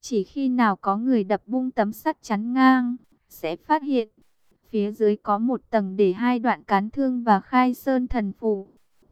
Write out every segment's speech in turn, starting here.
Chỉ khi nào có người đập bung tấm sắt chắn ngang, sẽ phát hiện phía dưới có một tầng để hai đoạn cán thương và khai sơn thần phù.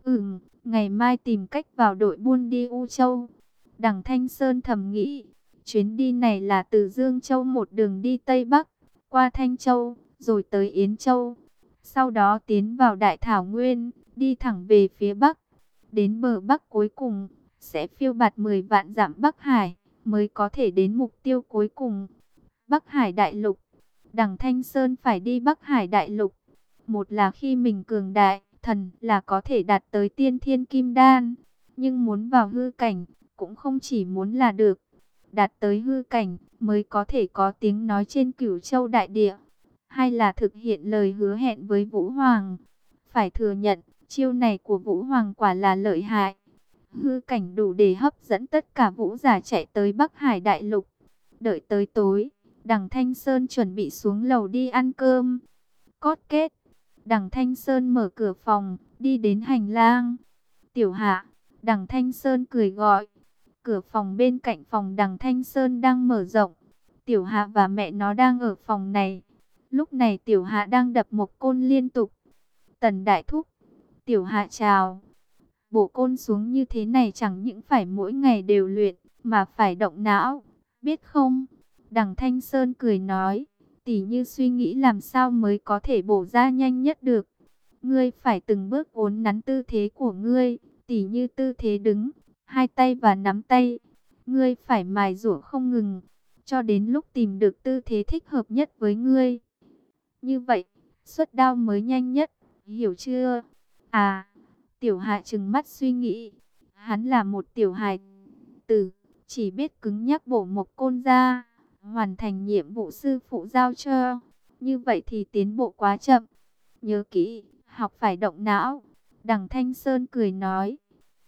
Ngày mai tìm cách vào đội buôn đi U Châu. Đằng Thanh Sơn thầm nghĩ, chuyến đi này là từ Dương Châu một đường đi Tây Bắc, qua Thanh Châu, rồi tới Yến Châu. Sau đó tiến vào Đại Thảo Nguyên, đi thẳng về phía Bắc. Đến bờ Bắc cuối cùng, sẽ phiêu bạt 10 vạn dặm Bắc Hải, mới có thể đến mục tiêu cuối cùng, Bắc Hải Đại Lục. Đằng Thanh Sơn phải đi Bắc Hải Đại Lục. Một là khi mình cường đại, thần là có thể đạt tới tiên thiên kim đan. Nhưng muốn vào hư cảnh, cũng không chỉ muốn là được. Đạt tới hư cảnh, mới có thể có tiếng nói trên Cửu Châu Đại Địa. Hay là thực hiện lời hứa hẹn với Vũ Hoàng. Phải thừa nhận, chiêu này của Vũ Hoàng quả là lợi hại. Hư cảnh đủ để hấp dẫn tất cả vũ giả chạy tới Bắc Hải Đại Lục. Đợi tới tối, Đằng Thanh Sơn chuẩn bị xuống lầu đi ăn cơm. Cót kết, Đằng Thanh Sơn mở cửa phòng, đi đến hành lang. Tiểu Hạ, Đằng Thanh Sơn cười gọi. Cửa phòng bên cạnh phòng Đằng Thanh Sơn đang mở rộng. Tiểu Hạ và mẹ nó đang ở phòng này. Lúc này Tiểu Hạ đang đập một côn liên tục. Tần Đại Thúc, Tiểu Hạ chào. Bổ côn xuống như thế này chẳng những phải mỗi ngày đều luyện, mà phải động não, biết không? Đằng Thanh Sơn cười nói, tỉ như suy nghĩ làm sao mới có thể bổ ra nhanh nhất được. Ngươi phải từng bước uốn nắn tư thế của ngươi, tỉ như tư thế đứng, hai tay và nắm tay. Ngươi phải mài dũa không ngừng, cho đến lúc tìm được tư thế thích hợp nhất với ngươi. Như vậy, xuất đao mới nhanh nhất, hiểu chưa? À, Tiểu Hạ trừng mắt suy nghĩ. Hắn là một tiểu hài tử, chỉ biết cứng nhắc bổ một côn ra, hoàn thành nhiệm vụ sư phụ giao cho. Như vậy thì tiến bộ quá chậm. Nhớ kỹ, học phải động não. Đằng Thanh Sơn cười nói.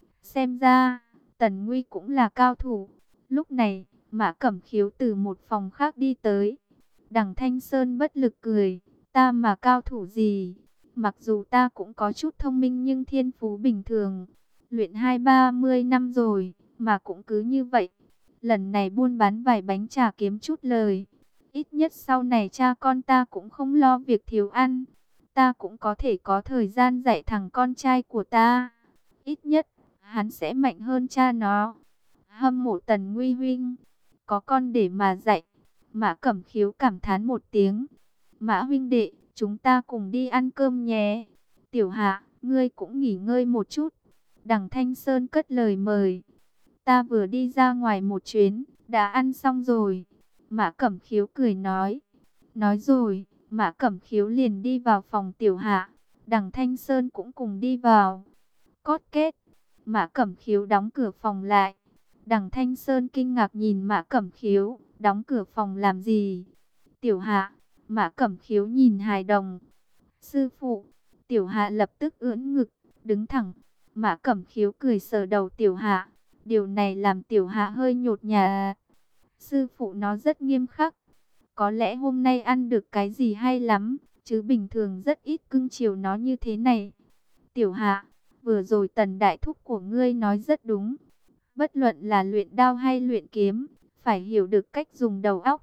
Xem ra, Tần Nguy cũng là cao thủ. Lúc này, Mã Cẩm Khiếu từ một phòng khác đi tới. Đằng Thanh Sơn bất lực cười. Ta mà cao thủ gì? Mặc dù ta cũng có chút thông minh nhưng thiên phú bình thường. Luyện 20-30 năm rồi, mà cũng cứ như vậy. Lần này buôn bán vài bánh trà kiếm chút lời. Ít nhất sau này cha con ta cũng không lo việc thiếu ăn. Ta cũng có thể có thời gian dạy thằng con trai của ta. Ít nhất, hắn sẽ mạnh hơn cha nó. Hâm mộ Tần Nguy huynh, có con để mà dạy. Mã Cẩm Khiếu cảm thán một tiếng. Mã huynh đệ, chúng ta cùng đi ăn cơm nhé. Tiểu Hạ, ngươi cũng nghỉ ngơi một chút. Đằng Thanh Sơn cất lời mời. Ta vừa đi ra ngoài một chuyến, đã ăn xong rồi. Mã Cẩm Khiếu cười nói. Nói rồi, Mã Cẩm Khiếu liền đi vào phòng Tiểu Hạ. Đằng Thanh Sơn cũng cùng đi vào. Cót kết, Mã Cẩm Khiếu đóng cửa phòng lại. Đằng Thanh Sơn kinh ngạc nhìn Mã Cẩm Khiếu, đóng cửa phòng làm gì? Tiểu Hạ, Mã Cẩm Khiếu nhìn hài đồng. Sư phụ, Tiểu Hạ lập tức ưỡn ngực, đứng thẳng. Mã Cẩm Khiếu cười sờ đầu Tiểu Hạ. Điều này làm Tiểu Hạ hơi nhột nhạt. Sư phụ nó rất nghiêm khắc. Có lẽ hôm nay ăn được cái gì hay lắm, chứ bình thường rất ít cưng chiều nó như thế này. Tiểu Hạ, vừa rồi Tần Đại Thúc của ngươi nói rất đúng. Bất luận là luyện đao hay luyện kiếm, phải hiểu được cách dùng đầu óc.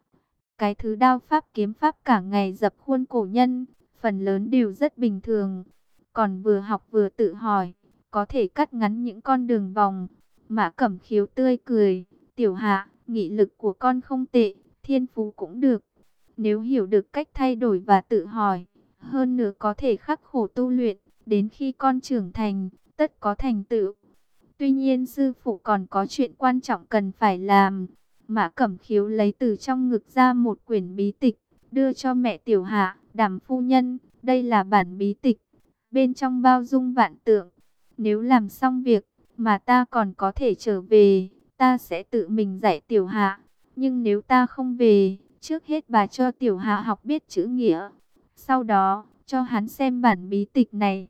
Cái thứ đao pháp kiếm pháp cả ngày dập khuôn cổ nhân, phần lớn đều rất bình thường. Còn vừa học vừa tự hỏi, có thể cắt ngắn những con đường vòng. Mã Cẩm Khiếu tươi cười. Tiểu Hạ, nghị lực của con không tệ, thiên phú cũng được. Nếu hiểu được cách thay đổi và tự hỏi, hơn nữa có thể khắc khổ tu luyện, đến khi con trưởng thành, tất có thành tựu. Tuy nhiên sư phụ còn có chuyện quan trọng cần phải làm. Mã Cẩm Khiếu lấy từ trong ngực ra một quyển bí tịch, đưa cho mẹ Tiểu Hạ. Đàm phu nhân, đây là bản bí tịch, bên trong bao dung vạn tượng. Nếu làm xong việc, mà ta còn có thể trở về, ta sẽ tự mình dạy Tiểu Hạ. Nhưng nếu ta không về, trước hết bà cho Tiểu Hạ học biết chữ nghĩa. Sau đó, cho hắn xem bản bí tịch này.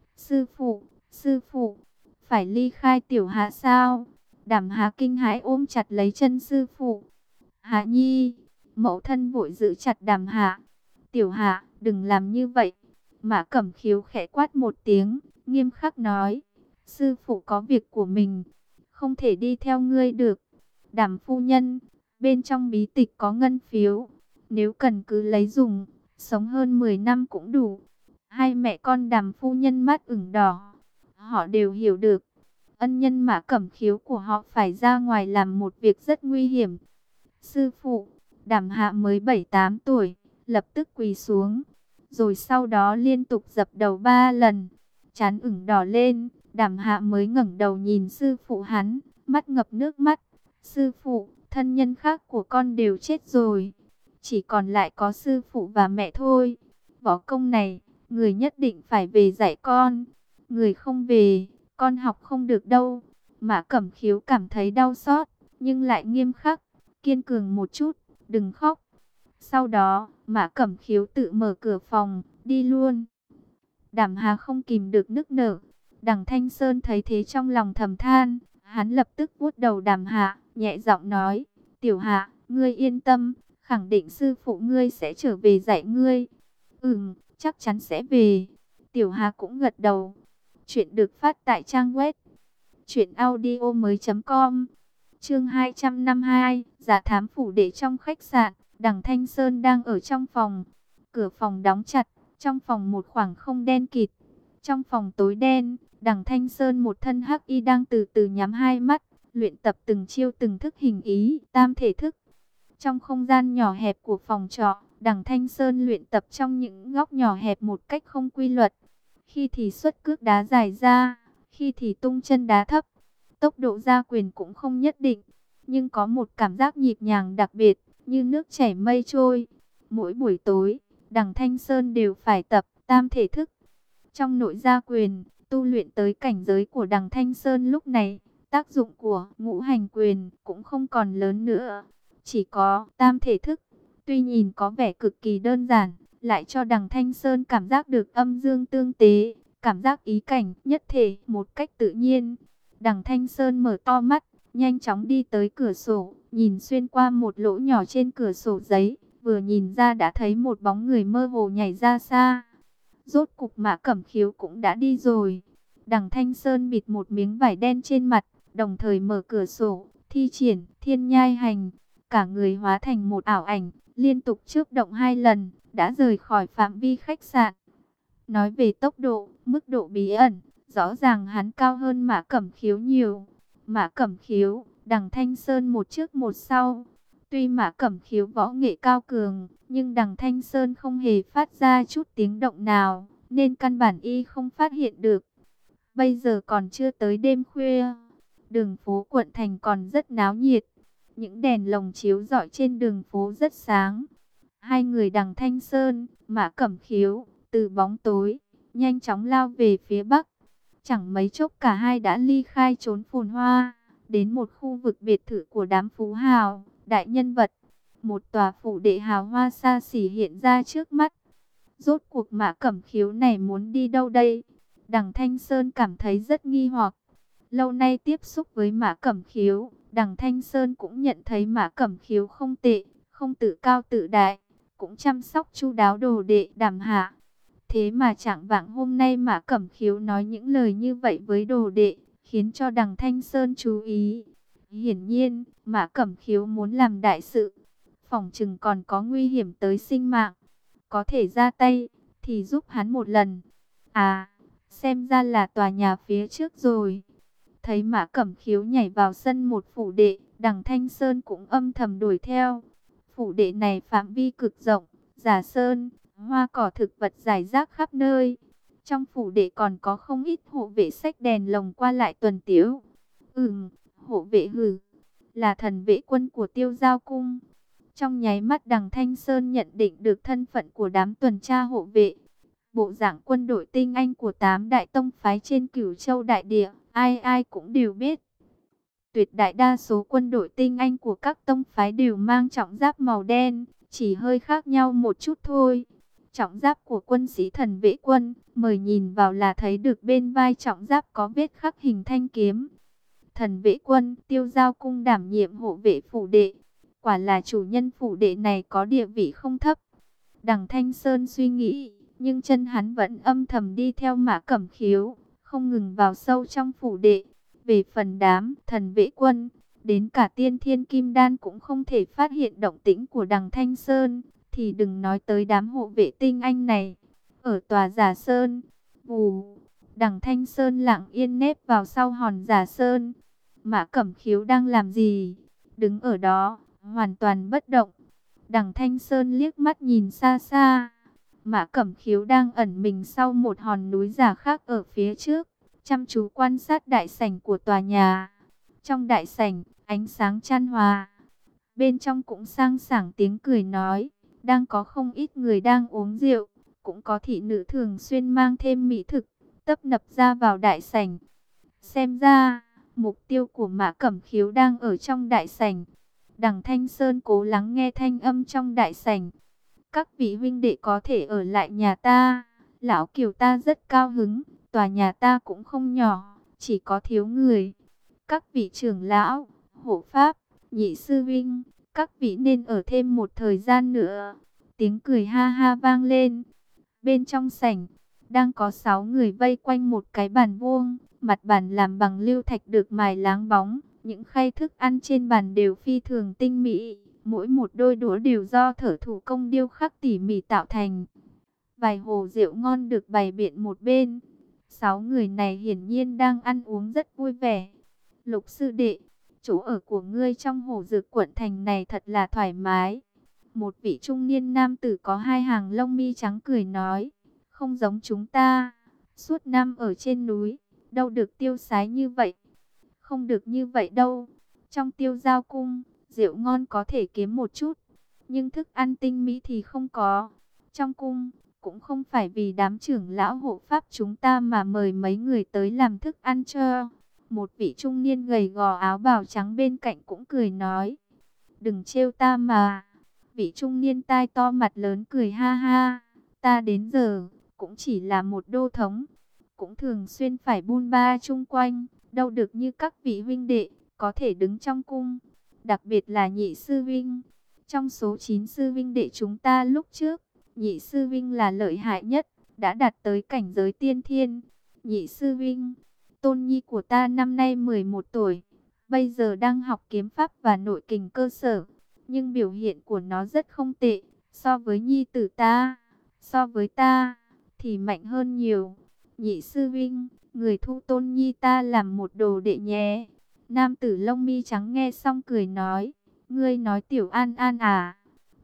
Sư phụ, phải ly khai Tiểu Hạ sao? Đàm Hạ kinh hãi ôm chặt lấy chân sư phụ. Hạ nhi, mẫu thân vội giữ chặt Đàm Hạ. Tiểu Hạ, đừng làm như vậy. Mã Cẩm Khiếu khẽ quát một tiếng, nghiêm khắc nói. Sư phụ có việc của mình, không thể đi theo ngươi được. Đàm phu nhân, Bên trong bí tịch có ngân phiếu, nếu cần cứ lấy dùng, sống hơn 10 năm cũng đủ. Hai mẹ con Đàm phu nhân mắt ửng đỏ. Họ đều hiểu được, ân nhân Mã Cẩm Khiếu của họ phải ra ngoài làm một việc rất nguy hiểm. Sư phụ, Đàm Hạ mới 7-8 tuổi, lập tức quỳ xuống, rồi sau đó liên tục dập đầu 3 lần. Trán ửng đỏ lên, Đàm Hạ mới ngẩng đầu nhìn sư phụ hắn, mắt ngập nước mắt. Sư phụ, thân nhân khác của con đều chết rồi, chỉ còn lại có sư phụ và mẹ thôi. Võ công này, người nhất định phải về dạy con. Người không về, con học không được đâu. Mã Cẩm Khiếu cảm thấy đau xót, nhưng lại nghiêm khắc, kiên cường một chút, đừng khóc. Sau đó, Mã Cẩm Khiếu tự mở cửa phòng, đi luôn. Đàm Hà không kìm được nức nở. Đằng Thanh Sơn thấy thế trong lòng thầm than, hắn lập tức vuốt đầu Đàm Hạ, nhẹ giọng nói, Tiểu Hạ, ngươi yên tâm, khẳng định sư phụ ngươi sẽ trở về dạy ngươi. Chắc chắn sẽ về. Tiểu Hà cũng gật đầu. Chuyện được phát tại trang web truyệnaudiomoi.com. Chương 252, Giả thám phủ đệ trong khách sạn. Đằng Thanh Sơn đang ở trong phòng, cửa phòng đóng chặt, trong phòng một khoảng không đen kịt. Trong phòng tối đen, Đằng Thanh Sơn một thân hắc y đang từ từ nhắm hai mắt, luyện tập từng chiêu từng thức hình ý, tam thể thức. Trong không gian nhỏ hẹp của phòng trọ, Đằng Thanh Sơn luyện tập trong những góc nhỏ hẹp một cách không quy luật. Khi thì xuất cước đá dài ra, khi thì tung chân đá thấp. Tốc độ ra quyền cũng không nhất định, nhưng có một cảm giác nhịp nhàng đặc biệt, như nước chảy mây trôi. Mỗi buổi tối, Đằng Thanh Sơn đều phải tập tam thể thức. Trong nội gia quyền, tu luyện tới cảnh giới của Đằng Thanh Sơn lúc này, tác dụng của ngũ hành quyền cũng không còn lớn nữa. Chỉ có tam thể thức, tuy nhìn có vẻ cực kỳ đơn giản, lại cho Đằng Thanh Sơn cảm giác được âm dương tương tế, cảm giác ý cảnh nhất thể một cách tự nhiên. Đằng Thanh Sơn mở to mắt, nhanh chóng đi tới cửa sổ, nhìn xuyên qua một lỗ nhỏ trên cửa sổ giấy, vừa nhìn ra đã thấy một bóng người mơ hồ nhảy ra xa. Rốt cục Mã Cẩm Khiếu cũng đã đi rồi. Đằng Thanh Sơn bịt một miếng vải đen trên mặt, đồng thời mở cửa sổ, thi triển Thiên Nhai Hành, cả người hóa thành một ảo ảnh, liên tục chớp động 2 lần, đã rời khỏi phạm vi khách sạn. Nói về tốc độ, mức độ bí ẩn, rõ ràng hắn cao hơn Mã Cẩm Khiếu nhiều. Mã Cẩm Khiếu, Đằng Thanh Sơn một trước một sau. Tuy Mã Cẩm Khiếu võ nghệ cao cường, nhưng Đằng Thanh Sơn không hề phát ra chút tiếng động nào, nên căn bản y không phát hiện được. Bây giờ còn chưa tới đêm khuya, đường phố quận thành còn rất náo nhiệt. Những đèn lồng chiếu rọi trên đường phố rất sáng. Hai người Đằng Thanh Sơn, Mã Cẩm Khiếu, từ bóng tối, nhanh chóng lao về phía bắc. Chẳng mấy chốc cả hai đã ly khai trốn phồn hoa, đến một khu vực biệt thự của đám phú hào, đại nhân vật. Một tòa phủ đệ hào hoa xa xỉ hiện ra trước mắt. Rốt cuộc Mã Cẩm Khiếu này muốn đi đâu đây? Đằng Thanh Sơn cảm thấy rất nghi hoặc. Lâu nay tiếp xúc với Mã Cẩm Khiếu, Đằng Thanh Sơn cũng nhận thấy Mã Cẩm Khiếu không tệ, không tự cao tự đại, cũng chăm sóc chu đáo đồ đệ Đàm Hạ. Thế mà trạng vạng hôm nay Mã Cẩm Khiếu nói những lời như vậy với đồ đệ, khiến cho Đằng Thanh Sơn chú ý. Hiển nhiên, Mã Cẩm Khiếu muốn làm đại sự, phỏng chừng còn có nguy hiểm tới sinh mạng. Có thể ra tay, thì giúp hắn một lần. À, xem ra là tòa nhà phía trước rồi. Thấy Mã Cẩm Khiếu nhảy vào sân một phủ đệ, Đằng Thanh Sơn cũng âm thầm đuổi theo. Phủ đệ này phạm vi cực rộng, giả sơn, hoa cỏ thực vật rải rác khắp nơi. Trong phủ đệ còn có không ít hộ vệ xách đèn lồng qua lại tuần tiễu. Hộ vệ hử, là thần vệ quân của Tiêu Giao Cung. Trong nháy mắt Đằng Thanh Sơn nhận định được thân phận của đám tuần tra hộ vệ. Bộ dạng quân đội tinh anh của 8 đại tông phái trên Cửu Châu đại địa, ai ai cũng đều biết. Tuyệt đại đa số quân đội tinh anh của các tông phái đều mang trọng giáp màu đen, chỉ hơi khác nhau một chút thôi. Trọng giáp của quân sĩ thần vệ quân, mời nhìn vào là thấy được bên vai trọng giáp có vết khắc hình thanh kiếm. Thần vệ quân, Tiêu Giao Cung đảm nhiệm hộ vệ phủ đệ. Quả là chủ nhân phủ đệ này có địa vị không thấp. Đằng Thanh Sơn suy nghĩ, nhưng chân hắn vẫn âm thầm đi theo Mã Cẩm Khiếu, không ngừng vào sâu trong phủ đệ. Về phần đám thần vệ quân, Đến cả tiên thiên kim đan cũng không thể phát hiện động tĩnh của đằng Thanh Sơn, thì đừng nói tới đám hộ vệ tinh anh này. Ở tòa Giả Sơn, vù, đằng Thanh Sơn lặng yên nép vào sau hòn Giả Sơn. Mã Cẩm Khiếu đang làm gì? Đứng ở đó, hoàn toàn bất động. Đằng Thanh Sơn liếc mắt nhìn xa xa. Mã Cẩm Khiếu đang ẩn mình sau một hòn núi giả khác ở phía trước, chăm chú quan sát đại sảnh của tòa nhà. Trong đại sảnh, ánh sáng chan hòa. Bên trong cũng sang sảng tiếng cười nói. Đang có không ít người đang uống rượu. Cũng có thị nữ thường xuyên mang thêm mỹ thực, tấp nập ra vào đại sảnh. Xem ra, mục tiêu của Mã Cẩm Khiếu đang ở trong đại sảnh. Đằng Thanh Sơn cố lắng nghe thanh âm trong đại sảnh. Các vị huynh đệ có thể ở lại nhà ta. Lão Kiều ta rất cao hứng. Tòa nhà ta cũng không nhỏ, chỉ có thiếu người. Các vị trưởng lão, hộ pháp, nhị sư vinh, các vị nên ở thêm một thời gian nữa. Tiếng cười ha ha vang lên. Bên trong sảnh, đang có 6 người vây quanh một cái bàn vuông. Mặt bàn làm bằng lưu thạch được mài láng bóng. Những khay thức ăn trên bàn đều phi thường tinh mỹ. Mỗi một đôi đũa đều do thợ thủ công điêu khắc tỉ mỉ tạo thành. Vài hồ rượu ngon được bày biện một bên. 6 người này hiển nhiên đang ăn uống rất vui vẻ. Lục sư đệ, chỗ ở của ngươi trong hồ dược quận thành này thật là thoải mái. Một vị trung niên nam tử có 2 hàng lông mi trắng cười nói. Không giống chúng ta, suốt năm ở trên núi, đâu được tiêu sái như vậy. Không được như vậy đâu. Trong Tiêu Giao cung, rượu ngon có thể kiếm một chút, nhưng thức ăn tinh mỹ thì không có. Trong cung, cũng không phải vì đám trưởng lão hộ pháp chúng ta mà mời mấy người tới làm thức ăn cho. Một vị trung niên gầy gò áo bào trắng bên cạnh cũng cười nói. Đừng trêu ta mà. Vị trung niên tai to mặt lớn cười ha ha. Ta đến giờ, cũng chỉ là một đô thống. Cũng thường xuyên phải bôn ba chung quanh. Đâu được như các vị huynh đệ, có thể đứng trong cung. Đặc biệt là nhị sư vinh. Trong số 9 sư vinh đệ chúng ta lúc trước, nhị sư vinh là lợi hại nhất, đã đạt tới cảnh giới tiên thiên. Nhị sư vinh, tôn nhi của ta năm nay 11 tuổi, bây giờ đang học kiếm pháp và nội kình cơ sở, nhưng biểu hiện của nó rất không tệ, so với nhi tử ta, so với ta, thì mạnh hơn nhiều. Nhị sư vinh, người thu tôn nhi ta làm một đồ đệ nhé. Nam tử lông mi trắng nghe xong cười nói, ngươi nói Tiểu An An à?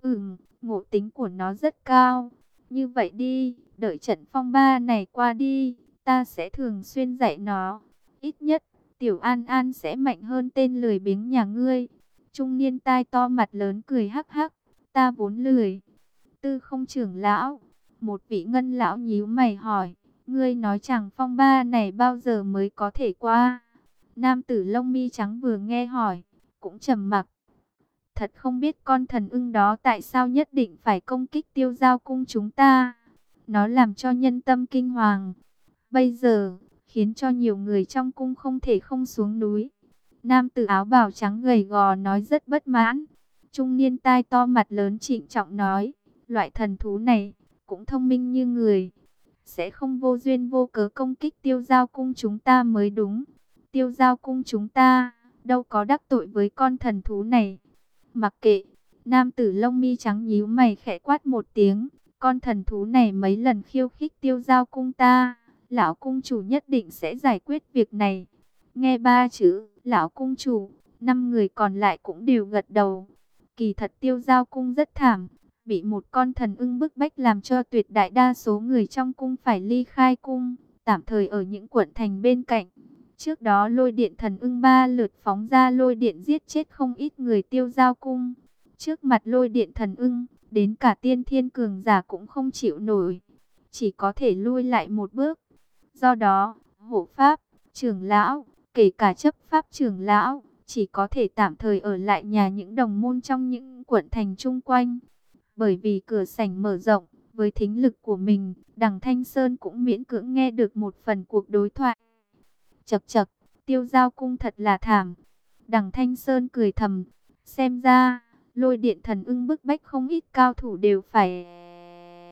Ngộ tính của nó rất cao. Như vậy đi, đợi trận phong ba này qua đi, ta sẽ thường xuyên dạy nó. Ít nhất, Tiểu An An sẽ mạnh hơn tên lười biếng nhà ngươi. Trung niên tai to mặt lớn cười hắc hắc, ta vốn lười. Tư Không trưởng lão, một vị ngân lão nhíu mày hỏi, ngươi nói chẳng phong ba này bao giờ mới có thể qua? Nam tử lông mi trắng vừa nghe hỏi, cũng trầm mặc. Thật không biết con thần ưng đó tại sao nhất định phải công kích Tiêu Giao cung chúng ta. Nó làm cho nhân tâm kinh hoàng. Bây giờ, khiến cho nhiều người trong cung không thể không xuống núi. Nam tử áo bào trắng gầy gò nói rất bất mãn. Trung niên tai to mặt lớn trịnh trọng nói, loại thần thú này, cũng thông minh như người. Sẽ không vô duyên vô cớ công kích Tiêu Giao cung chúng ta mới đúng. Tiêu Giao cung chúng ta, đâu có đắc tội với con thần thú này. Mặc kệ, nam tử lông mi trắng nhíu mày khẽ quát một tiếng. Con thần thú này mấy lần khiêu khích Tiêu Giao cung ta, lão cung chủ nhất định sẽ giải quyết việc này. Nghe 3 chữ, lão cung chủ, 5 người còn lại cũng đều gật đầu. Kỳ thật Tiêu Giao cung rất thảm, bị một con thần ưng bức bách làm cho tuyệt đại đa số người trong cung phải ly khai cung, tạm thời ở những quận thành bên cạnh. Trước đó lôi điện thần ưng 3 lượt phóng ra lôi điện giết chết không ít người Tiêu Giao cung. Trước mặt lôi điện thần ưng, đến cả tiên thiên cường giả cũng không chịu nổi, chỉ có thể lui lại một bước. Do đó, hộ pháp, trưởng lão, kể cả chấp pháp trưởng lão, chỉ có thể tạm thời ở lại nhà những đồng môn trong những quận thành chung quanh. Bởi vì cửa sảnh mở rộng, với thính lực của mình, đằng Thanh Sơn cũng miễn cưỡng nghe được một phần cuộc đối thoại. Chậc chậc, Tiêu Giao cung thật là thảm. Đằng Thanh Sơn cười thầm, xem ra, lôi điện thần ưng bức bách không ít cao thủ đều phải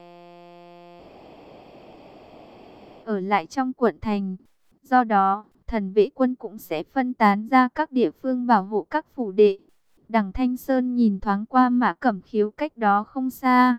ở lại trong quận thành. Do đó, thần vệ quân cũng sẽ phân tán ra các địa phương bảo hộ các phủ đệ. Đằng Thanh Sơn nhìn thoáng qua Mã Cẩm Khiếu cách đó không xa.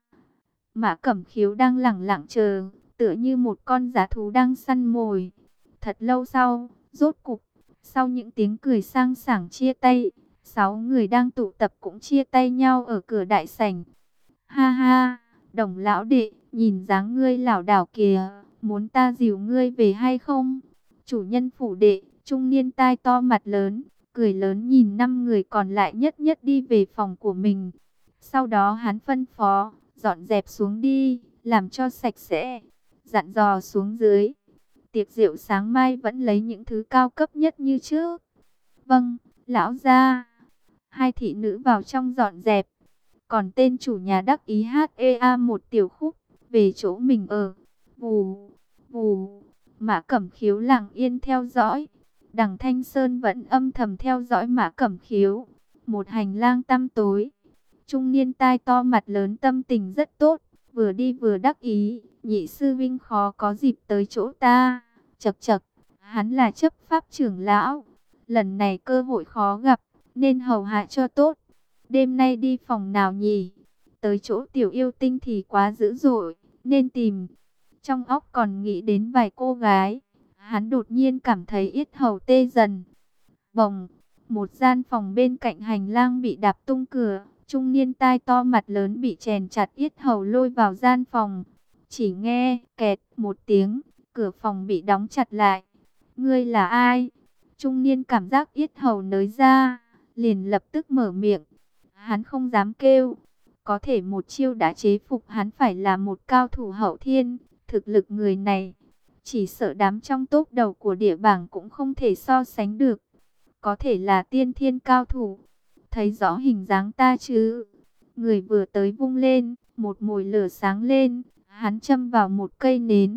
Mã Cẩm Khiếu đang lẳng lặng chờ, tựa như một con dã thú đang săn mồi. Thật lâu sau, rốt cục, sau những tiếng cười sang sảng chia tay, 6 người đang tụ tập cũng chia tay nhau ở cửa đại sảnh. Ha ha, Đồng lão đệ, nhìn dáng ngươi lảo đảo kìa, muốn ta dìu ngươi về hay không? Chủ nhân phủ đệ, trung niên tai to mặt lớn, cười lớn nhìn 5 người còn lại nhất nhất đi về phòng của mình. Sau đó hắn phân phó, dọn dẹp xuống đi, làm cho sạch sẽ, dặn dò xuống dưới. Tiệc rượu sáng mai vẫn lấy những thứ cao cấp nhất như trước. Vâng, lão gia. Hai thị nữ vào trong dọn dẹp. Còn tên chủ nhà đắc ý hát một tiểu khúc, về chỗ mình ở. Vù, vù, Mã Cẩm Khiếu lặng yên theo dõi. Đằng Thanh Sơn vẫn âm thầm theo dõi Mã Cẩm Khiếu. Một hành lang tăm tối. Trung niên tai to mặt lớn tâm tình rất tốt, vừa đi vừa đắc ý. Nhị sư vinh khó có dịp tới chỗ ta. Chậc chậc, hắn là chấp pháp trưởng lão. Lần này cơ hội khó gặp, nên hầu hạ cho tốt. Đêm nay đi phòng nào nhỉ? Tới chỗ tiểu yêu tinh thì quá dữ dội, nên tìm. Trong óc còn nghĩ đến vài cô gái. Hắn đột nhiên cảm thấy yết hầu tê dần. Bồng, một gian phòng bên cạnh hành lang bị đạp tung cửa. Trung niên tai to mặt lớn bị chèn chặt yết hầu lôi vào gian phòng. Chỉ nghe kẹt một tiếng, cửa phòng bị đóng chặt lại. Ngươi là ai? Trung niên cảm giác yết hầu nới ra, liền lập tức mở miệng. Hắn không dám kêu. Có thể một chiêu đã chế phục hắn phải là một cao thủ hậu thiên. Thực lực người này, chỉ sợ đám trong top đầu của địa bảng cũng không thể so sánh được. Có thể là tiên thiên cao thủ. Thấy rõ hình dáng ta chứ? Người vừa tới vung lên, một mồi lửa sáng lên. Hắn châm vào một cây nến.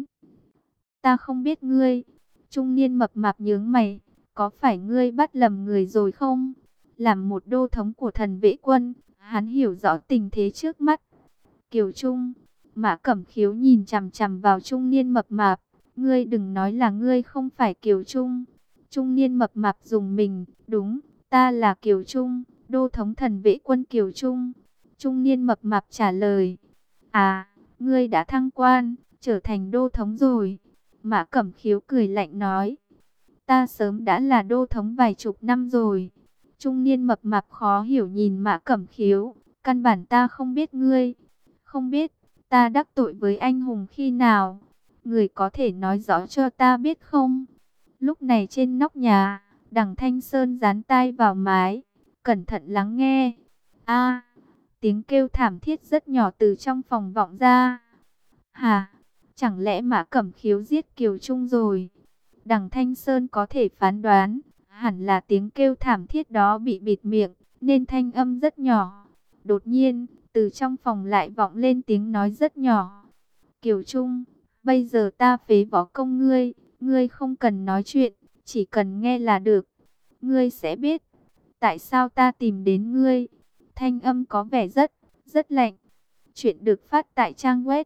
Ta không biết ngươi. Trung niên mập mạp nhướng mày. Có phải ngươi bắt lầm người rồi không? Làm một đô thống của thần vệ quân, hắn hiểu rõ tình thế trước mắt. Kiều Trung, Mã Cẩm Khiếu nhìn chằm chằm vào trung niên mập mạp. Ngươi đừng nói là ngươi không phải Kiều Trung. Trung niên mập mạp dùng mình. Đúng, ta là Kiều Trung, đô thống thần vệ quân Kiều Trung. Trung niên mập mạp trả lời. À, ngươi đã thăng quan, trở thành đô thống rồi. Mã Cẩm Khiếu cười lạnh nói. Ta sớm đã là đô thống vài chục năm rồi. Trung niên mập mạp khó hiểu nhìn Mã Cẩm Khiếu. Căn bản ta không biết ngươi. Không biết, ta đắc tội với anh hùng khi nào? Người có thể nói rõ cho ta biết không? Lúc này trên nóc nhà, đằng Thanh Sơn dán tai vào mái, cẩn thận lắng nghe. A, tiếng kêu thảm thiết rất nhỏ từ trong phòng vọng ra. Hà, chẳng lẽ Mã Cẩm Khiếu giết Kiều Trung rồi? Đằng Thanh Sơn có thể phán đoán, hẳn là tiếng kêu thảm thiết đó bị bịt miệng, nên thanh âm rất nhỏ. Đột nhiên, từ trong phòng lại vọng lên tiếng nói rất nhỏ. Kiều Trung, bây giờ ta phế võ công ngươi, ngươi không cần nói chuyện, chỉ cần nghe là được. Ngươi sẽ biết, tại sao ta tìm đến ngươi. Thanh âm có vẻ rất lạnh. Chuyện được phát tại trang web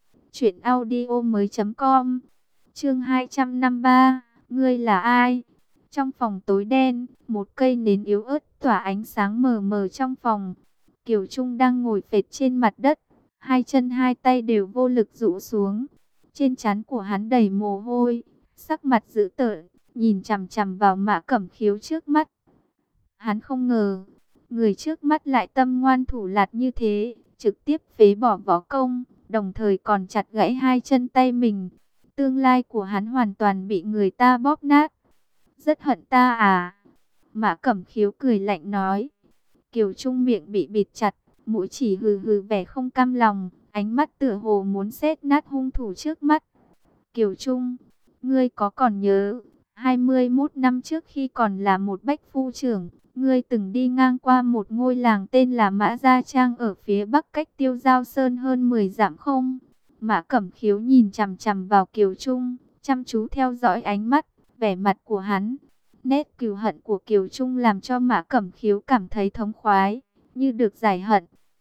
truyệnaudiomoi.com. Chương 253, ngươi là ai? Trong phòng tối đen, một cây nến yếu ớt tỏa ánh sáng mờ mờ trong phòng. Kiều Trung đang ngồi phệt trên mặt đất, hai chân hai tay đều vô lực rũ xuống. Trên trán của hắn đầy mồ hôi, sắc mặt dữ tợn, nhìn chằm chằm vào Mã Cẩm Khiếu trước mắt. Hắn không ngờ, người trước mắt lại tâm ngoan thủ lạt như thế, trực tiếp phế bỏ võ công, đồng thời còn chặt gãy hai chân tay mình. Tương lai của hắn hoàn toàn bị người ta bóp nát. Rất hận ta à? Mã Cẩm Khiếu cười lạnh nói. Kiều Trung miệng bị bịt chặt, mũi chỉ hừ hừ vẻ không cam lòng, ánh mắt tựa hồ muốn xé nát hung thủ trước mắt. Kiều Trung, ngươi có còn nhớ, 21 năm trước khi còn là một bách phu trưởng, ngươi từng đi ngang qua một ngôi làng tên là Mã Gia Trang ở phía bắc cách Tiêu Giao Sơn hơn 10 dặm không? Mã Cẩm Khiếu nhìn chằm chằm vào Kiều Trung, chăm chú theo dõi ánh mắt, vẻ mặt của hắn. Nét cừu hận của Kiều Trung làm cho Mã Cẩm Khiếu cảm thấy thống khoái, như được giải hận.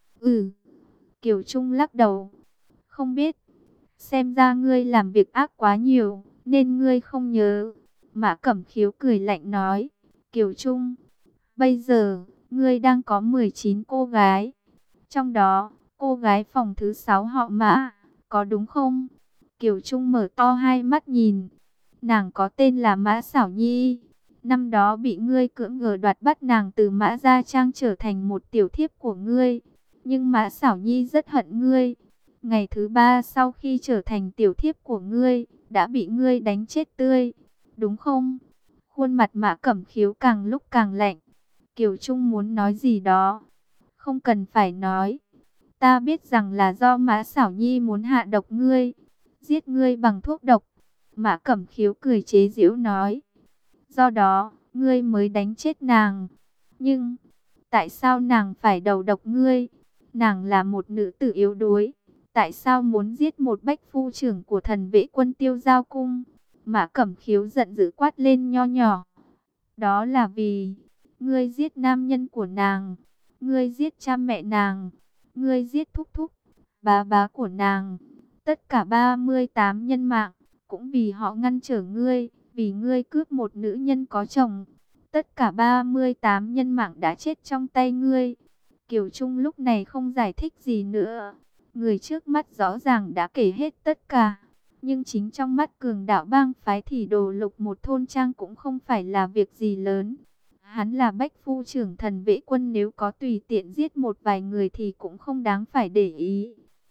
Kiều Trung lắc đầu. Không biết, xem ra ngươi làm việc ác quá nhiều, nên ngươi không nhớ. Mã Cẩm Khiếu cười lạnh nói, Kiều Trung, bây giờ, ngươi đang có 19 cô gái. Trong đó, cô gái phòng thứ 6 họ Mã, có đúng không? Kiều Trung mở to hai mắt nhìn. Nàng có tên là Mã Xảo Nhi. Năm đó bị ngươi cưỡng gờ đoạt bắt nàng từ Mã Gia Trang trở thành một tiểu thiếp của ngươi. Nhưng Mã Xảo Nhi rất hận ngươi. Ngày thứ 3 sau khi trở thành tiểu thiếp của ngươi, đã bị ngươi đánh chết tươi. Đúng không? Khuôn mặt Mã Cẩm Khiếu càng lúc càng lạnh. Kiều Trung muốn nói gì đó. Không cần phải nói. Ta biết rằng là do Mã Xảo Nhi muốn hạ độc ngươi, giết ngươi bằng thuốc độc. Mã Cẩm Khiếu cười chế giễu nói. Do đó, ngươi mới đánh chết nàng. Nhưng, tại sao nàng phải đầu độc ngươi? Nàng là một nữ tử yếu đuối. Tại sao muốn giết một bách phu trưởng của thần vệ quân Tiêu Giao Cung? Mã Cẩm Khiếu giận dữ quát lên nho nhỏ. Đó là vì, ngươi giết nam nhân của nàng. Ngươi giết cha mẹ nàng. Ngươi giết thúc thúc, bá của nàng. Tất cả 38 nhân mạng. Cũng vì họ ngăn trở ngươi, vì ngươi cướp một nữ nhân có chồng. Tất cả 38 nhân mạng đã chết trong tay ngươi. Kiều Trung lúc này không giải thích gì nữa. Người trước mắt rõ ràng đã kể hết tất cả. Nhưng chính trong mắt cường đạo bang phái thì đồ lục một thôn trang cũng không phải là việc gì lớn. Hắn là bách phu trưởng thần vệ quân, nếu có tùy tiện giết một vài người thì cũng không đáng phải để ý.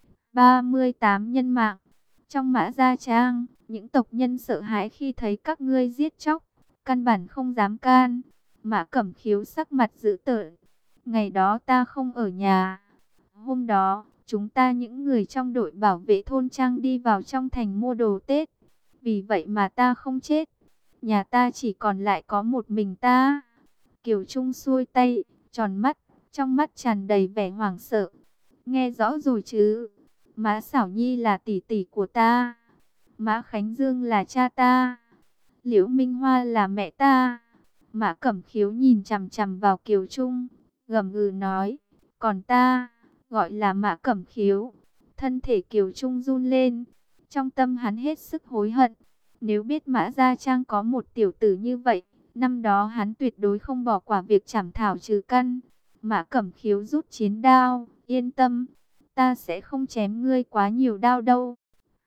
38 nhân mạng. Trong Mã Gia Trang, những tộc nhân sợ hãi khi thấy các ngươi giết chóc, căn bản không dám can. Mã Cẩm Khiếu sắc mặt dữ tợn. Ngày đó ta không ở nhà. Hôm đó, chúng ta những người trong đội bảo vệ thôn trang đi vào trong thành mua đồ Tết. Vì vậy mà ta không chết. Nhà ta chỉ còn lại có một mình ta. Kiều Trung xuôi tay, tròn mắt, trong mắt tràn đầy vẻ hoảng sợ. Nghe rõ rồi chứ? Mã Xảo Nhi là tỷ tỷ của ta. Mã Khánh Dương là cha ta. Liễu Minh Hoa là mẹ ta. Mã Cẩm Khiếu nhìn chằm chằm vào Kiều Trung, gầm gừ nói, còn ta, gọi là Mã Cẩm Khiếu. Thân thể Kiều Trung run lên, trong tâm hắn hết sức hối hận. Nếu biết Mã Gia Trang có một tiểu tử như vậy, năm đó hắn tuyệt đối không bỏ qua việc chảm thảo trừ căn. Mã Cẩm Khiếu rút chiến đao, yên tâm, ta sẽ không chém ngươi quá nhiều đao đâu.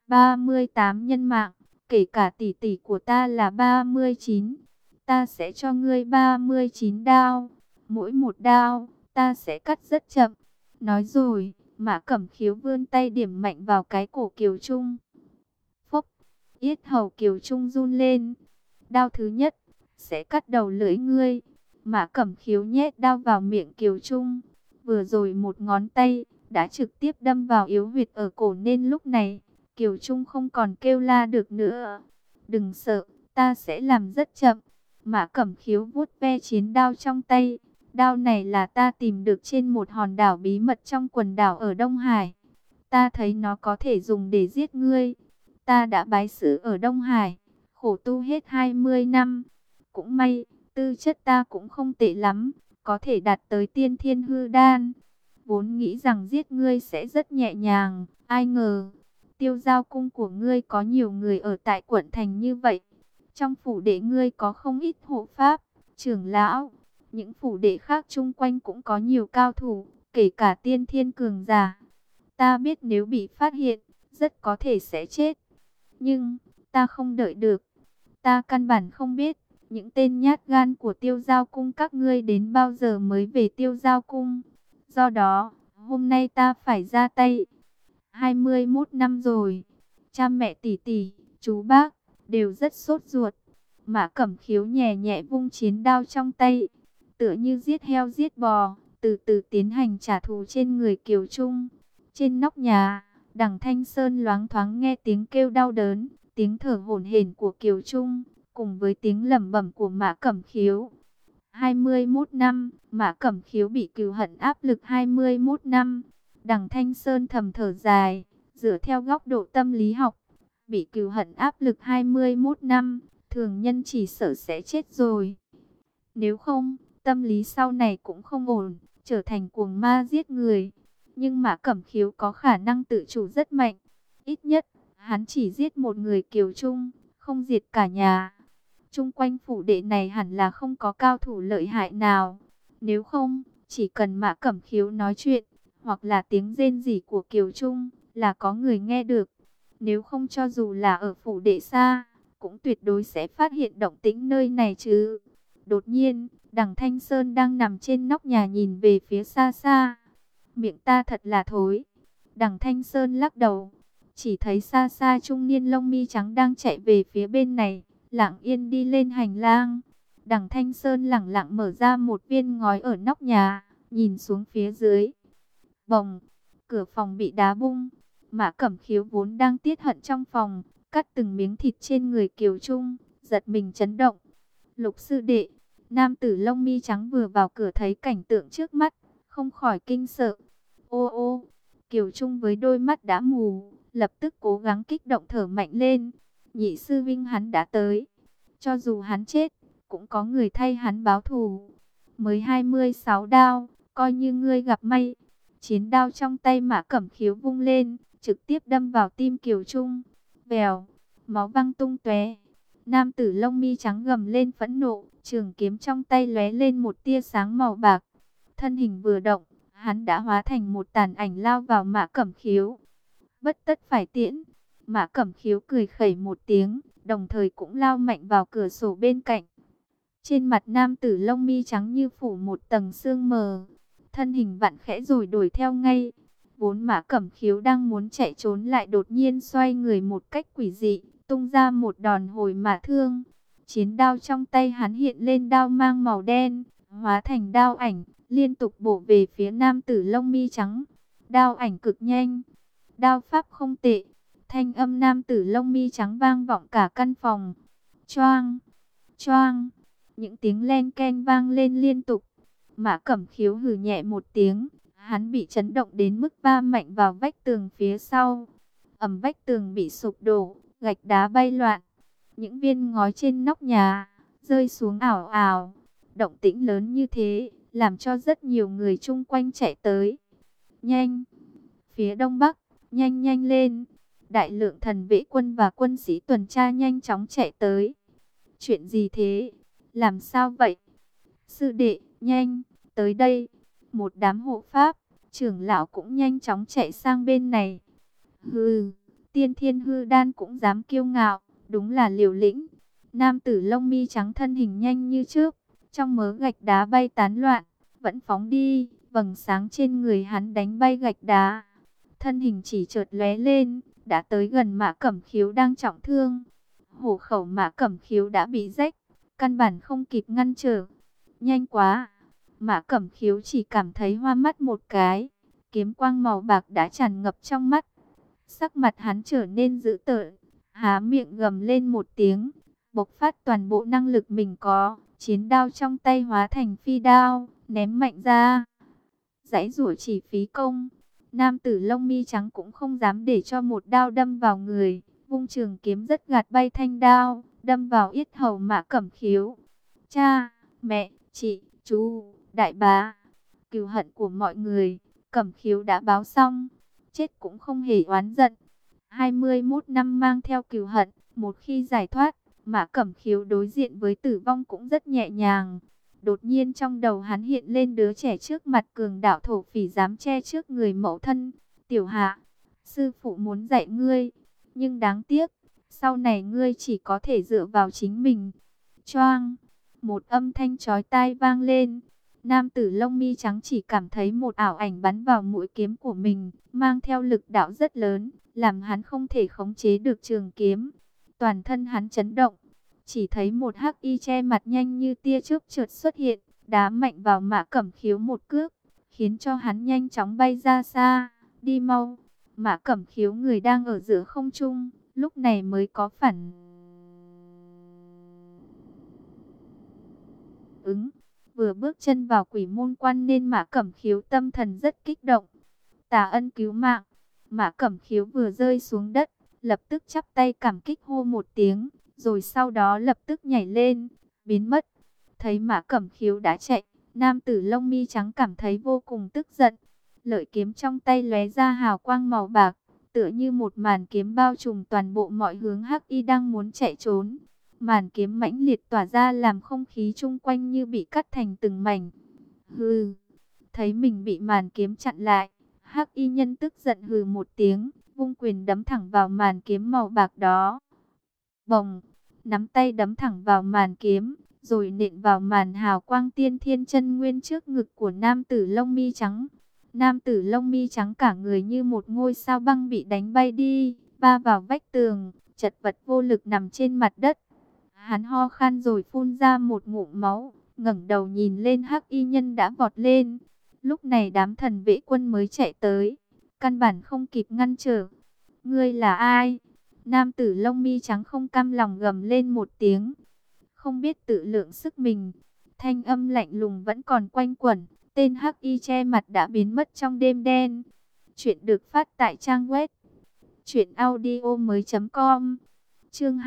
38 nhân mạng, kể cả tỷ tỷ của ta là 39. Ta sẽ cho ngươi 39 đao. Mỗi một đao, ta sẽ cắt rất chậm. Nói rồi, Mã Cẩm Khiếu vươn tay điểm mạnh vào cái cổ Kiều Trung. Phốc, yết hầu Kiều Trung run lên. Đao thứ nhất, sẽ cắt đầu lưỡi ngươi. Mã Cẩm Khiếu nhét đao vào miệng Kiều Trung. Vừa rồi một ngón tay, đã trực tiếp đâm vào yếu huyệt ở cổ nên lúc này, Kiều Trung không còn kêu la được nữa. Đừng sợ, ta sẽ làm rất chậm. Mã Cẩm Khiếu vuốt ve chiến đao trong tay. Đao này là ta tìm được trên một hòn đảo bí mật trong quần đảo ở Đông Hải. Ta thấy nó có thể dùng để giết ngươi. Ta đã bái sư ở Đông Hải, khổ tu hết 20 năm. Cũng may, tư chất ta cũng không tệ lắm, có thể đạt tới tiên thiên hư đan. Vốn nghĩ rằng giết ngươi sẽ rất nhẹ nhàng, ai ngờ Tiêu Giao cung của ngươi có nhiều người ở tại quận thành như vậy. Trong phủ đệ ngươi có không ít hộ pháp, trưởng lão. Những phủ đệ khác chung quanh cũng có nhiều cao thủ, kể cả tiên thiên cường giả. Ta biết nếu bị phát hiện, rất có thể sẽ chết. Nhưng, ta không đợi được. Ta căn bản không biết, những tên nhát gan của Tiêu Giao cung các ngươi đến bao giờ mới về Tiêu Giao cung. Do đó, hôm nay ta phải ra tay. 21 năm rồi, cha mẹ tỷ tỷ, chú bác, đều rất sốt ruột. Mã Cẩm Khiếu nhẹ nhẹ vung chiến đao trong tay, tựa như giết heo giết bò, từ từ tiến hành trả thù trên người Kiều Trung. Trên nóc nhà, Đằng Thanh Sơn loáng thoáng nghe tiếng kêu đau đớn, tiếng thở hổn hển của Kiều Trung, cùng với tiếng lẩm bẩm của Mã Cẩm Khiếu. 21 năm, Mã Cẩm Khiếu bị cừu hận áp lực 21 năm. Đằng Thanh Sơn thầm thở dài, dựa theo góc độ tâm lý học, bị cừu hận áp lực 21 năm, thường nhân chỉ sợ sẽ chết rồi. Nếu không, tâm lý sau này cũng không ổn, trở thành cuồng ma giết người. Nhưng Mã Cẩm Khiếu có khả năng tự chủ rất mạnh. Ít nhất, hắn chỉ giết một người Kiều Trung, không diệt cả nhà. Chung quanh phủ đệ này hẳn là không có cao thủ lợi hại nào. Nếu không, chỉ cần Mã Cẩm Khiếu nói chuyện, hoặc là tiếng rên rỉ của Kiều Trung, là có người nghe được. Nếu không cho dù là ở phủ đệ xa, cũng tuyệt đối sẽ phát hiện động tĩnh nơi này chứ. Đột nhiên, Đằng Thanh Sơn đang nằm trên nóc nhà nhìn về phía xa xa. Miệng ta thật là thối. Đằng Thanh Sơn lắc đầu. Chỉ thấy xa xa trung niên lông mi trắng đang chạy về phía bên này, lặng yên đi lên hành lang. Đằng Thanh Sơn lẳng lặng mở ra một viên ngói ở nóc nhà, nhìn xuống phía dưới. Bồng, cửa phòng bị đá bung. Mã Cẩm Khiếu vốn đang tiết hận trong phòng, cắt từng miếng thịt trên người Kiều Trung, giật mình chấn động. Lục sư đệ, nam tử lông mi trắng vừa vào cửa thấy cảnh tượng trước mắt, không khỏi kinh sợ. Ô ô, Kiều Trung với đôi mắt đã mù, lập tức cố gắng kích động thở mạnh lên. Nhị sư vinh hắn đã tới. Cho dù hắn chết, cũng có người thay hắn báo thù. Mới 26 đao, coi như ngươi gặp may. Chiến đao trong tay Mã Cẩm Khiếu vung lên, trực tiếp đâm vào tim Kiều Trung. Vèo, máu văng tung tóe. Nam tử lông mi trắng gầm lên phẫn nộ, trường kiếm trong tay lóe lên một tia sáng màu bạc. Thân hình vừa động, hắn đã hóa thành một tàn ảnh lao vào Mã Cẩm Khiếu. Bất tất phải tiễn. Mã Cẩm Khiếu cười khẩy một tiếng, đồng thời cũng lao mạnh vào cửa sổ bên cạnh. Trên mặt nam tử lông mi trắng như phủ một tầng sương mờ, thân hình vặn khẽ rồi đuổi theo ngay. Vốn Mã Cẩm Khiếu đang muốn chạy trốn lại đột nhiên xoay người một cách quỷ dị, tung ra một đòn hồi mã thương. Chiến đao trong tay hắn hiện lên đao mang màu đen, hóa thành đao ảnh, liên tục bổ về phía nam tử lông mi trắng. Đao ảnh cực nhanh, đao pháp không tệ. Thanh âm nam tử lông mi trắng vang vọng cả căn phòng. Choang, choang, những tiếng len ken vang lên liên tục. Mã Cẩm Khiếu hừ nhẹ một tiếng, hắn bị chấn động đến mức va mạnh vào vách tường phía sau. Ầm, vách tường bị sụp đổ, gạch đá bay loạn. Những viên ngói trên nóc nhà rơi xuống ảo ảo. Động tĩnh lớn như thế, làm cho rất nhiều người chung quanh chạy tới. Nhanh, phía đông bắc, nhanh nhanh lên. Đại lượng thần vệ quân và quân sĩ tuần tra nhanh chóng chạy tới. Chuyện gì thế? Làm sao vậy? Sư đệ, nhanh, tới đây. Một đám hộ pháp, trưởng lão cũng nhanh chóng chạy sang bên này. Hừ, tiên thiên hư đan cũng dám kiêu ngạo, đúng là liều lĩnh. Nam tử lông mi trắng thân hình nhanh như trước, trong mớ gạch đá bay tán loạn, vẫn phóng đi, vầng sáng trên người hắn đánh bay gạch đá. Thân hình chỉ chợt lóe lên, đã tới gần Mã Cẩm Khiếu đang trọng thương. Hổ khẩu Mã Cẩm Khiếu đã bị rách, căn bản không kịp ngăn trở. Nhanh quá! Mã Cẩm Khiếu chỉ cảm thấy hoa mắt một cái, kiếm quang màu bạc đã tràn ngập trong mắt. Sắc mặt hắn trở nên dữ tợn, há miệng gầm lên một tiếng, bộc phát toàn bộ năng lực mình có, chiến đao trong tay hóa thành phi đao, ném mạnh ra. Giãy giụa chỉ phí công. Nam tử lông mi trắng cũng không dám để cho một đao đâm vào người, vung trường kiếm rất gạt bay thanh đao, đâm vào yết hầu Mã Cẩm Khiếu. Cha, mẹ, chị, chú, đại bá, cừu hận của mọi người, Cẩm Khiếu đã báo xong, chết cũng không hề oán giận. 21 năm mang theo cừu hận, một khi giải thoát, Mã Cẩm Khiếu đối diện với tử vong cũng rất nhẹ nhàng. Đột nhiên trong đầu hắn hiện lên đứa trẻ trước mặt cường đạo thổ phỉ dám che trước người mẫu thân. Tiểu Hạ, sư phụ muốn dạy ngươi, nhưng đáng tiếc, sau này ngươi chỉ có thể dựa vào chính mình. Choang, một âm thanh chói tai vang lên. Nam tử lông mi trắng chỉ cảm thấy một ảo ảnh bắn vào mũi kiếm của mình, mang theo lực đạo rất lớn, làm hắn không thể khống chế được trường kiếm. Toàn thân hắn chấn động. Chỉ thấy một hắc y che mặt nhanh như tia chớp chợt xuất hiện, đá mạnh vào Mã Cẩm Khiếu một cước, khiến cho hắn nhanh chóng bay ra xa. Đi mau! Mã Cẩm Khiếu người đang ở giữa không trung, lúc này mới có phản ứng. Vừa bước chân vào quỷ môn quan nên Mã Cẩm Khiếu tâm thần rất kích động. Tạ ân cứu mạng! Mã Cẩm Khiếu vừa rơi xuống đất, lập tức chắp tay cảm kích hô một tiếng, rồi sau đó lập tức nhảy lên, biến mất. Thấy Mã Cẩm Khiếu đã chạy, nam tử lông mi trắng cảm thấy vô cùng tức giận. Lợi kiếm trong tay lóe ra hào quang màu bạc, tựa như một màn kiếm bao trùm toàn bộ mọi hướng hắc y đang muốn chạy trốn. Màn kiếm mãnh liệt tỏa ra làm không khí chung quanh như bị cắt thành từng mảnh. Hừ, thấy mình bị màn kiếm chặn lại, Hắc y nhân tức giận hừ một tiếng, vung quyền đấm thẳng vào màn kiếm màu bạc đó. Bồng, nắm tay đấm thẳng vào màn kiếm, rồi nện vào màn hào quang tiên thiên chân nguyên trước ngực của nam tử lông mi trắng. Nam tử lông mi trắng cả người như một ngôi sao băng bị đánh bay đi, va vào vách tường, chật vật vô lực nằm trên mặt đất. Hắn ho khan rồi phun ra một ngụm máu, ngẩng đầu nhìn lên Hắc y nhân đã vọt lên. Lúc này đám thần vệ quân mới chạy tới, căn bản không kịp ngăn trở. Ngươi là ai? Nam tử lông mi trắng không cam lòng gầm lên một tiếng, không biết tự lượng sức mình. Thanh âm lạnh lùng vẫn còn quanh quẩn, tên Hắc y che mặt đã biến mất trong đêm đen. Chuyện được phát tại trang web truyệnaudiomoi.com. Chương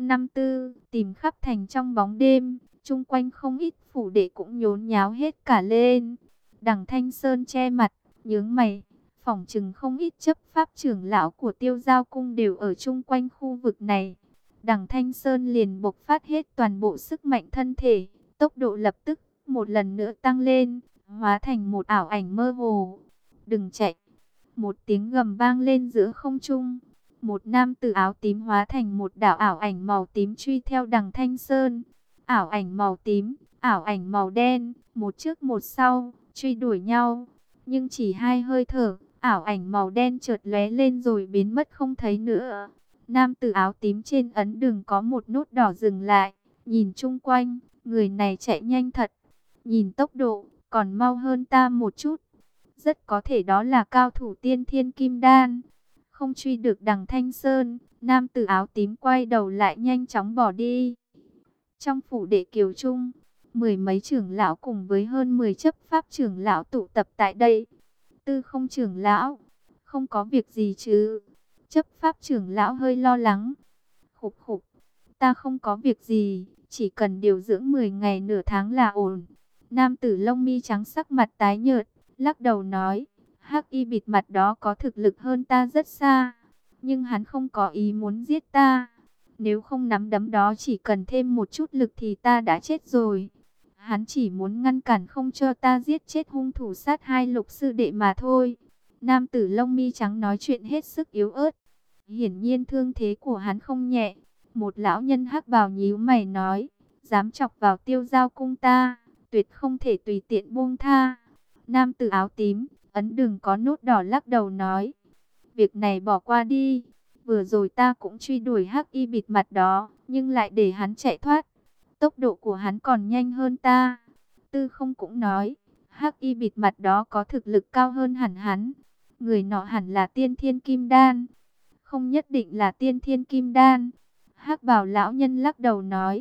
254, tìm khắp thành trong bóng đêm, chung quanh không ít phủ đệ cũng nhốn nháo hết cả lên. Đằng Thanh Sơn che mặt, nhướng mày, phỏng chừng không ít chấp pháp trưởng lão của Tiêu Giao cung đều ở chung quanh khu vực này. Đằng Thanh Sơn liền bộc phát hết toàn bộ sức mạnh thân thể, tốc độ lập tức một lần nữa tăng lên, hóa thành một ảo ảnh mơ hồ. Đừng chạy! Một tiếng gầm vang lên giữa không trung. Một nam tử áo tím hóa thành một đạo ảo ảnh màu tím truy theo đằng Thanh Sơn. Ảo ảnh màu tím, ảo ảnh màu đen, một trước một sau, truy đuổi nhau. Nhưng chỉ hai hơi thở, ảo ảnh màu đen chợt lóe lên rồi biến mất không thấy nữa. Nam tử áo tím trên ấn đường có một nốt đỏ dừng lại, nhìn chung quanh, người này chạy nhanh thật. Nhìn tốc độ, còn mau hơn ta một chút. Rất có thể đó là cao thủ tiên thiên kim đan. Không truy được đằng Thanh Sơn, nam tử áo tím quay đầu lại nhanh chóng bỏ đi. Trong phủ đệ Kiều Trung, mười mấy trưởng lão cùng với hơn 10 chấp pháp trưởng lão tụ tập tại đây. Tư Không trưởng lão, không có việc gì chứ? Chấp pháp trưởng lão hơi lo lắng. Khục khục, ta không có việc gì, chỉ cần điều dưỡng 10 ngày nửa tháng là ổn. Nam tử lông mi trắng sắc mặt tái nhợt, lắc đầu nói, Hắc y bịt mặt đó có thực lực hơn ta rất xa, nhưng hắn không có ý muốn giết ta. Nếu không nắm đấm đó chỉ cần thêm một chút lực thì ta đã chết rồi. Hắn chỉ muốn ngăn cản không cho ta giết chết hung thủ sát hai Lục sư đệ mà thôi. Nam tử lông mi trắng nói chuyện hết sức yếu ớt. Hiển nhiên thương thế của hắn không nhẹ. Một lão nhân hắc bào nhíu mày nói, dám chọc vào Tiêu Giao cung ta, tuyệt không thể tùy tiện buông tha. Nam tử áo tím, ấn đường có nốt đỏ lắc đầu nói, việc này bỏ qua đi. Vừa rồi ta cũng truy đuổi Hắc y bịt mặt đó, nhưng lại để hắn chạy thoát. Tốc độ của hắn còn nhanh hơn ta. Tư Không cũng nói, Hắc y bịt mặt đó có thực lực cao hơn hẳn hắn. Người nọ hẳn là tiên thiên kim đan. Không nhất định là tiên thiên kim đan. Hắc bào lão nhân lắc đầu nói,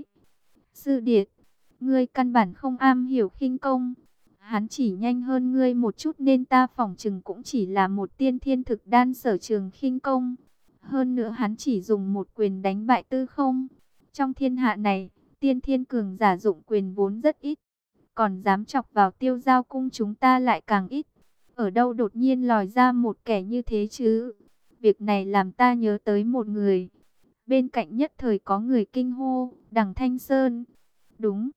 sư điệt, ngươi căn bản không am hiểu khinh công. Hắn chỉ nhanh hơn ngươi một chút nên ta phỏng chừng cũng chỉ là một tiên thiên thực đan sở trường khinh công. Hơn nữa hắn chỉ dùng một quyền đánh bại Tư Không. Trong thiên hạ này, tiên thiên cường giả dụng quyền vốn rất ít. Còn dám chọc vào Tiêu Giao cung chúng ta lại càng ít. Ở đâu đột nhiên lòi ra một kẻ như thế chứ? Việc này làm ta nhớ tới một người. Bên cạnh nhất thời có người kinh hô, đằng Thanh Sơn. Đúng,